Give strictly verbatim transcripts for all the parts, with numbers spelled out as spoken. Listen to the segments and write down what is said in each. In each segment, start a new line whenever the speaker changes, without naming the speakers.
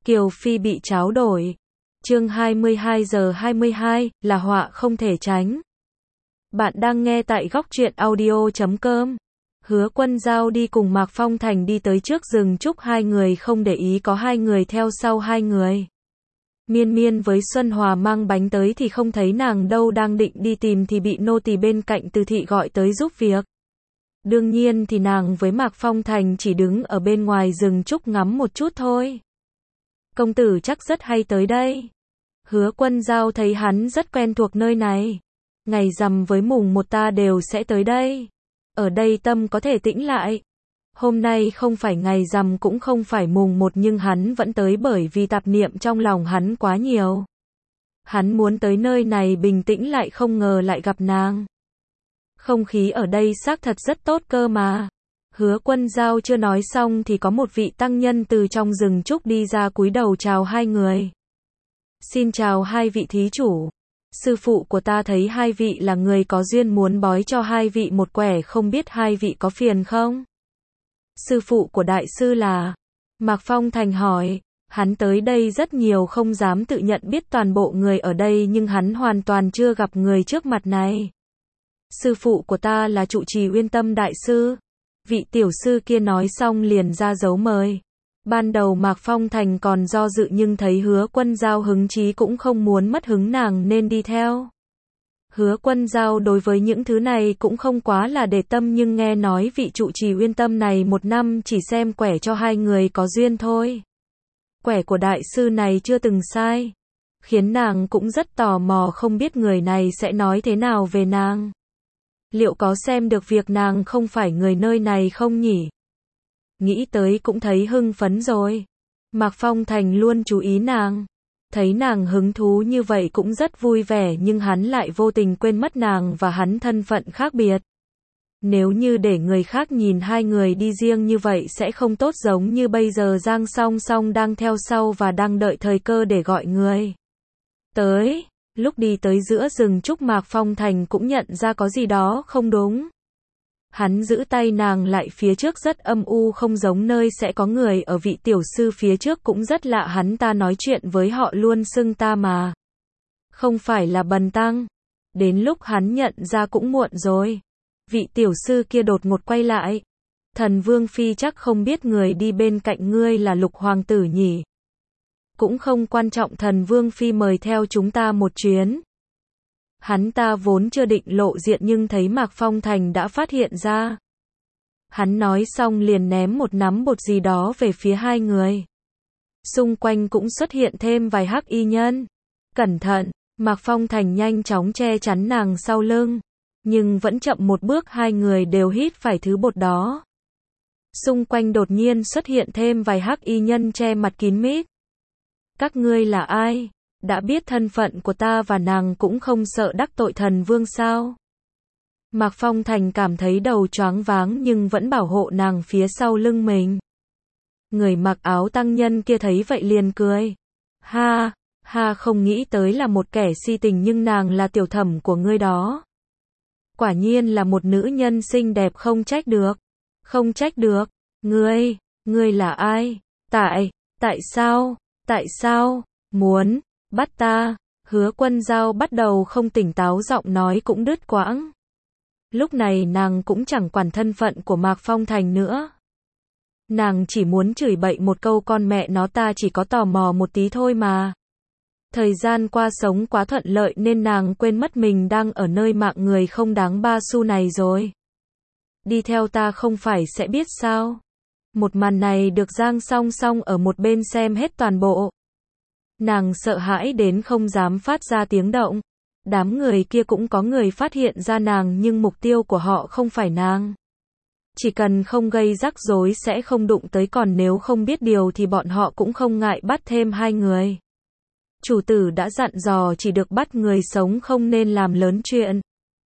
Kiều Phi bị tráo đổi. Chương hai mươi hai giờ hai mươi hai, là họa không thể tránh. Bạn đang nghe tại góc truyện audio chấm com. Hứa Quân Giao đi cùng Mạc Phong Thành đi tới trước rừng trúc, hai người không để ý có hai người theo sau hai người. Miên Miên với Xuân Hòa mang bánh tới thì không thấy nàng đâu, đang định đi tìm thì bị nô tỳ bên cạnh Từ thị gọi tới giúp việc. Đương nhiên thì nàng với Mạc Phong Thành chỉ đứng ở bên ngoài rừng trúc ngắm một chút thôi. Công tử chắc rất hay tới đây. Hứa Quân Giao thấy hắn rất quen thuộc nơi này. Ngày rằm với mùng một ta đều sẽ tới đây. Ở đây tâm có thể tĩnh lại. Hôm nay không phải ngày rằm cũng không phải mùng một nhưng hắn vẫn tới bởi vì tạp niệm trong lòng hắn quá nhiều. Hắn muốn tới nơi này bình tĩnh lại, không ngờ lại gặp nàng. Không khí ở đây xác thật rất tốt cơ mà. Hứa Quân Giao chưa nói xong thì có một vị tăng nhân từ trong rừng trúc đi ra, cúi đầu chào hai người. Xin chào hai vị thí chủ. Sư phụ của ta thấy hai vị là người có duyên, muốn bói cho hai vị một quẻ, không biết hai vị có phiền không? Sư phụ của đại sư là? Mạc Phong Thành hỏi. Hắn tới đây rất nhiều, không dám tự nhận biết toàn bộ người ở đây nhưng hắn hoàn toàn chưa gặp người trước mặt này. Sư phụ của ta là trụ trì Uyên Tâm đại sư. Vị tiểu sư kia nói xong liền ra dấu mời. Ban đầu Mạc Phong Thành còn do dự nhưng thấy Hứa Quân Giao hứng chí cũng không muốn mất hứng nàng nên đi theo. Hứa Quân Giao đối với những thứ này cũng không quá là để tâm, nhưng nghe nói vị trụ trì Uyên Tâm này một năm chỉ xem quẻ cho hai người có duyên thôi. Quẻ của đại sư này chưa từng sai, khiến nàng cũng rất tò mò không biết người này sẽ nói thế nào về nàng. Liệu có xem được việc nàng không phải người nơi này không nhỉ? Nghĩ tới cũng thấy hưng phấn rồi. Mạc Phong Thành luôn chú ý nàng. Thấy nàng hứng thú như vậy cũng rất vui vẻ, nhưng hắn lại vô tình quên mất nàng và hắn thân phận khác biệt. Nếu như để người khác nhìn hai người đi riêng như vậy sẽ không tốt, giống như bây giờ Giang Song Song đang theo sau và đang đợi thời cơ để gọi người tới. Lúc đi tới giữa rừng trúc, Mạc Phong Thành cũng nhận ra có gì đó không đúng. Hắn giữ tay nàng lại, phía trước rất âm u, không giống nơi sẽ có người ở. Vị tiểu sư phía trước cũng rất lạ, hắn ta nói chuyện với họ luôn xưng ta mà. Không phải là Bần Tăng. Đến lúc hắn nhận ra cũng muộn rồi. Vị tiểu sư kia đột ngột quay lại. Thần Vương Phi chắc không biết người đi bên cạnh ngươi là Lục Hoàng tử nhỉ? Cũng không quan trọng, Thần Vương Phi mời theo chúng ta một chuyến. Hắn ta vốn chưa định lộ diện nhưng thấy Mạc Phong Thành đã phát hiện ra. Hắn nói xong liền ném một nắm bột gì đó về phía hai người. Xung quanh cũng xuất hiện thêm vài hắc y nhân. Cẩn thận, Mạc Phong Thành nhanh chóng che chắn nàng sau lưng. Nhưng vẫn chậm một bước, hai người đều hít phải thứ bột đó. Xung quanh đột nhiên xuất hiện thêm vài hắc y nhân che mặt kín mít. Các ngươi là ai? Đã biết thân phận của ta và nàng cũng không sợ đắc tội thần vương sao? Mạc Phong Thành cảm thấy đầu choáng váng nhưng vẫn bảo hộ nàng phía sau lưng mình. Người mặc áo tăng nhân kia thấy vậy liền cười. Ha, ha, không nghĩ tới là một kẻ si tình, nhưng nàng là tiểu thẩm của ngươi đó. Quả nhiên là một nữ nhân xinh đẹp, không trách được. Không trách được. Ngươi, ngươi là ai? Tại, tại sao, tại sao, muốn bắt ta? Hứa Quân Giao bắt đầu không tỉnh táo, giọng nói cũng đứt quãng. Lúc này nàng cũng chẳng quản thân phận của Mạc Phong Thành nữa. Nàng chỉ muốn chửi bậy một câu, con mẹ nó, ta chỉ có tò mò một tí thôi mà. Thời gian qua sống quá thuận lợi nên nàng quên mất mình đang ở nơi mạng người không đáng ba xu này rồi. Đi theo ta không phải sẽ biết sao? Một màn này được Giang Song Song ở một bên xem hết toàn bộ. Nàng sợ hãi đến không dám phát ra tiếng động. Đám người kia cũng có người phát hiện ra nàng nhưng mục tiêu của họ không phải nàng. Chỉ cần không gây rắc rối sẽ không đụng tới, còn nếu không biết điều thì bọn họ cũng không ngại bắt thêm hai người. Chủ tử đã dặn dò chỉ được bắt người sống, không nên làm lớn chuyện.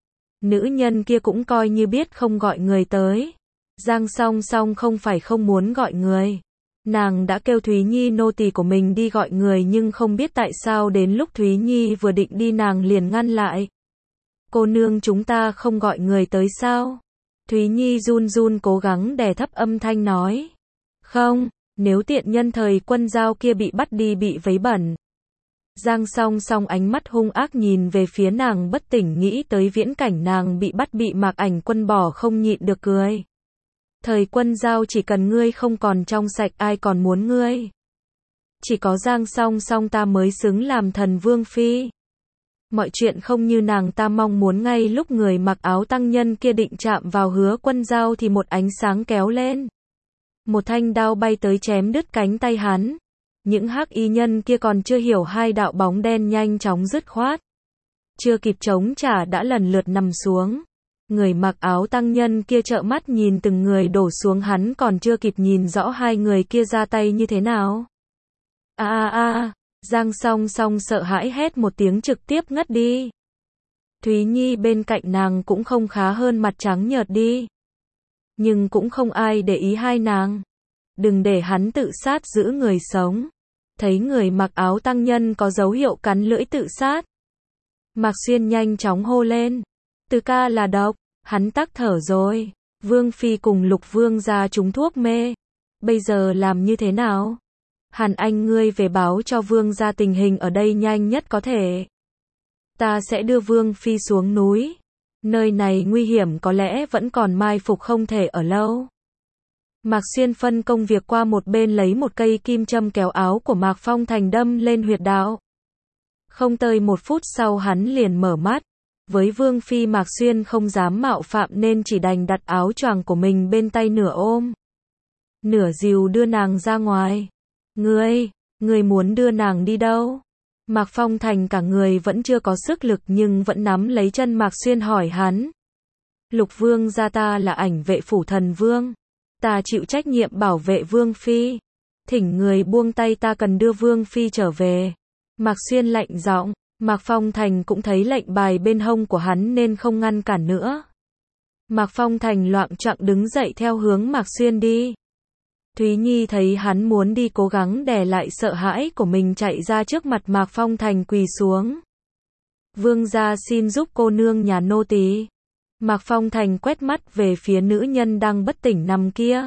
Nữ nhân kia cũng coi như biết không gọi người tới. Giang Song Song không phải không muốn gọi người. Nàng đã kêu Thúy Nhi nô tỳ của mình đi gọi người, nhưng không biết tại sao đến lúc Thúy Nhi vừa định đi nàng liền ngăn lại. Cô nương, chúng ta không gọi người tới sao? Thúy Nhi run run cố gắng đè thấp âm thanh nói. Không, Nếu tiện nhân thời Quân Giao kia bị bắt đi bị vấy bẩn. Giang Song Song ánh mắt hung ác nhìn về phía nàng bất tỉnh, nghĩ tới viễn cảnh nàng bị bắt bị Mạc Ảnh Quân bỏ không nhịn được cười. Thời Quân Giao chỉ cần ngươi không còn trong sạch ai còn muốn ngươi. Chỉ có Giang Song Song ta mới xứng làm thần vương phi. Mọi chuyện không như nàng ta mong muốn, ngay lúc người mặc áo tăng nhân kia định chạm vào Hứa Quân Giao thì một ánh sáng kéo lên. Một thanh đao bay tới chém đứt cánh tay hắn. Những hắc y nhân kia còn chưa hiểu, hai đạo bóng đen nhanh chóng dứt khoát. Chưa kịp chống trả đã lần lượt nằm xuống. Người mặc áo tăng nhân kia trợn mắt nhìn từng người đổ xuống, hắn còn chưa kịp nhìn rõ hai người kia ra tay như thế nào. A a a, Giang Song Song sợ hãi hét một tiếng trực tiếp ngất đi. Thúy Nhi bên cạnh nàng cũng không khá hơn, mặt trắng nhợt đi. Nhưng cũng không ai để ý hai nàng. Đừng để hắn tự sát, giữ người sống. Thấy người mặc áo tăng nhân có dấu hiệu cắn lưỡi tự sát, Mạc Xuyên nhanh chóng hô lên. Từ ca là độc, hắn tắc thở rồi. Vương Phi cùng Lục Vương gia trúng thuốc mê. Bây giờ làm như thế nào? Hàn Anh ngươi về báo cho Vương gia tình hình ở đây nhanh nhất có thể. Ta sẽ đưa Vương Phi xuống núi. Nơi này nguy hiểm, có lẽ vẫn còn mai phục, không thể ở lâu. Mạc Xuyên phân công việc qua một bên, lấy một cây kim châm kéo áo của Mạc Phong Thành đâm lên huyệt đạo. Không tới một phút sau hắn liền mở mắt. Với Vương Phi Mạc Xuyên không dám mạo phạm nên chỉ đành đặt áo choàng của mình bên tay, nửa ôm, nửa dìu đưa nàng ra ngoài. Ngươi, ngươi muốn đưa nàng đi đâu? Mạc Phong Thành cả người vẫn chưa có sức lực nhưng vẫn nắm lấy chân Mạc Xuyên hỏi hắn. Lục Vương gia ta là ảnh vệ phủ thần vương. Ta chịu trách nhiệm bảo vệ Vương Phi. Thỉnh người buông tay, ta cần đưa Vương Phi trở về. Mạc Xuyên lạnh giọng. Mạc Phong Thành cũng thấy lệnh bài bên hông của hắn nên không ngăn cản nữa. Mạc Phong Thành loạng choạng đứng dậy theo hướng Mạc Xuyên đi. Thúy Nhi thấy hắn muốn đi cố gắng đè lại sợ hãi của mình, chạy ra trước mặt Mạc Phong Thành quỳ xuống. Vương gia xin giúp cô nương nhà nô tỳ. Mạc Phong Thành quét mắt về phía nữ nhân đang bất tỉnh nằm kia.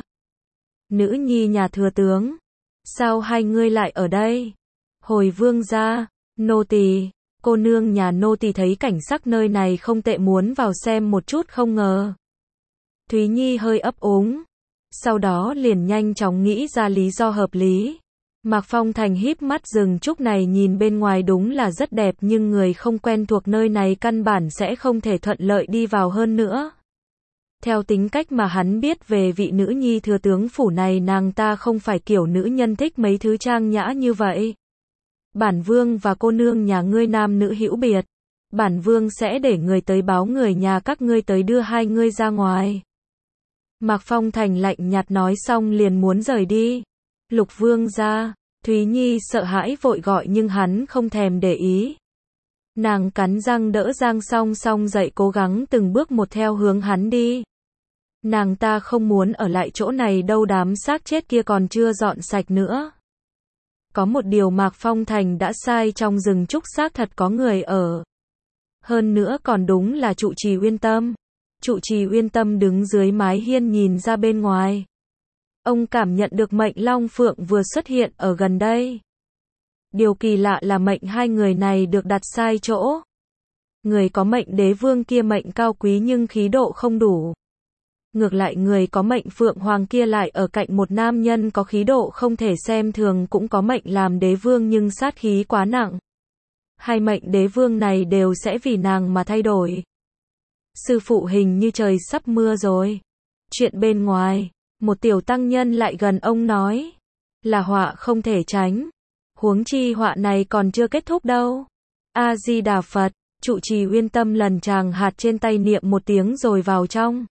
Nữ nhi nhà thừa tướng. Sao hai ngươi lại ở đây? Hồi vương gia, nô tỳ, cô nương nhà nô tỳ thấy cảnh sắc nơi này không tệ, muốn vào xem một chút, không ngờ. Thúy Nhi hơi ấp úng. Sau đó liền nhanh chóng nghĩ ra lý do hợp lý. Mạc Phong Thành híp mắt, rừng trúc này nhìn bên ngoài đúng là rất đẹp nhưng người không quen thuộc nơi này căn bản sẽ không thể thuận lợi đi vào, hơn nữa. Theo tính cách mà hắn biết về vị nữ nhi thừa tướng phủ này, nàng ta không phải kiểu nữ nhân thích mấy thứ trang nhã như vậy. Bản vương và cô nương nhà ngươi nam nữ hữu biệt. Bản vương sẽ để người tới báo người nhà các ngươi tới đưa hai ngươi ra ngoài. Mạc Phong Thành lạnh nhạt nói xong liền muốn rời đi. Lục Vương gia. Thúy Nhi sợ hãi vội gọi nhưng hắn không thèm để ý. Nàng cắn răng đỡ Giang Song Song dậy, cố gắng từng bước một theo hướng hắn đi. Nàng ta không muốn ở lại chỗ này đâu, đám xác chết kia còn chưa dọn sạch nữa. Có một điều Mạc Phong Thành đã sai, trong rừng trúc xác thật có người ở. Hơn nữa còn đúng là trụ trì Uyên Tâm. Trụ trì Uyên Tâm đứng dưới mái hiên nhìn ra bên ngoài. Ông cảm nhận được mệnh Long Phượng vừa xuất hiện ở gần đây. Điều kỳ lạ là mệnh hai người này được đặt sai chỗ. Người có mệnh đế vương kia mệnh cao quý nhưng khí độ không đủ. Ngược lại người có mệnh Phượng Hoàng kia lại ở cạnh một nam nhân có khí độ không thể xem thường, cũng có mệnh làm đế vương nhưng sát khí quá nặng. Hai mệnh đế vương này đều sẽ vì nàng mà thay đổi. Sư phụ hình như trời sắp mưa rồi. Chuyện bên ngoài, một tiểu tăng nhân lại gần ông nói. Là họa không thể tránh. Huống chi họa này còn chưa kết thúc đâu. A-di-đà Phật, trụ trì Uyên Tâm lần tràng hạt trên tay niệm một tiếng rồi vào trong.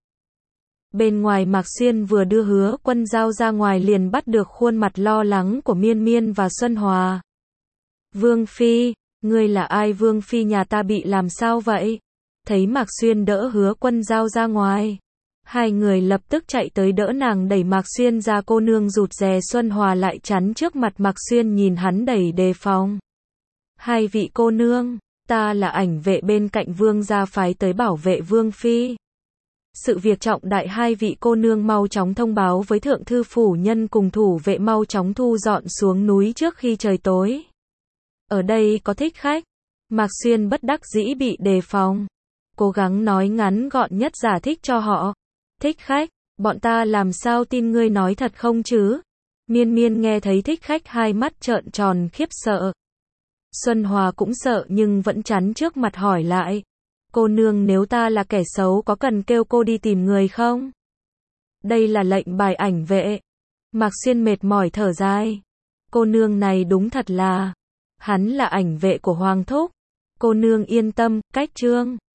Bên ngoài Mạc Xuyên vừa đưa Hứa Quân Giao ra ngoài liền bắt được khuôn mặt lo lắng của Miên Miên và Xuân Hòa. Vương Phi, ngươi là ai? Vương Phi nhà ta bị làm sao vậy? Thấy Mạc Xuyên đỡ Hứa Quân Giao ra ngoài, hai người lập tức chạy tới đỡ nàng đẩy Mạc Xuyên ra. Cô nương rụt rè. Xuân Hòa lại chắn trước mặt Mạc Xuyên nhìn hắn đầy đề phòng. Hai vị cô nương, ta là ảnh vệ bên cạnh vương gia phái tới bảo vệ Vương Phi. Sự việc trọng đại, hai vị cô nương mau chóng thông báo với thượng thư phủ nhân cùng thủ vệ mau chóng thu dọn xuống núi trước khi trời tối. Ở đây có thích khách. Mạc Xuyên bất đắc dĩ bị đề phòng. Cố gắng nói ngắn gọn nhất giải thích cho họ. Thích khách, bọn ta làm sao tin ngươi nói thật không chứ? Miên Miên nghe thấy thích khách hai mắt trợn tròn khiếp sợ. Xuân Hòa cũng sợ nhưng vẫn chắn trước mặt hỏi lại. Cô nương, nếu ta là kẻ xấu có cần kêu cô đi tìm người không? Đây là lệnh bài ảnh vệ. Mạc Xuyên mệt mỏi thở dài. Cô nương này đúng thật là. Hắn là ảnh vệ của Hoàng Thúc. Cô nương yên tâm, cách trương.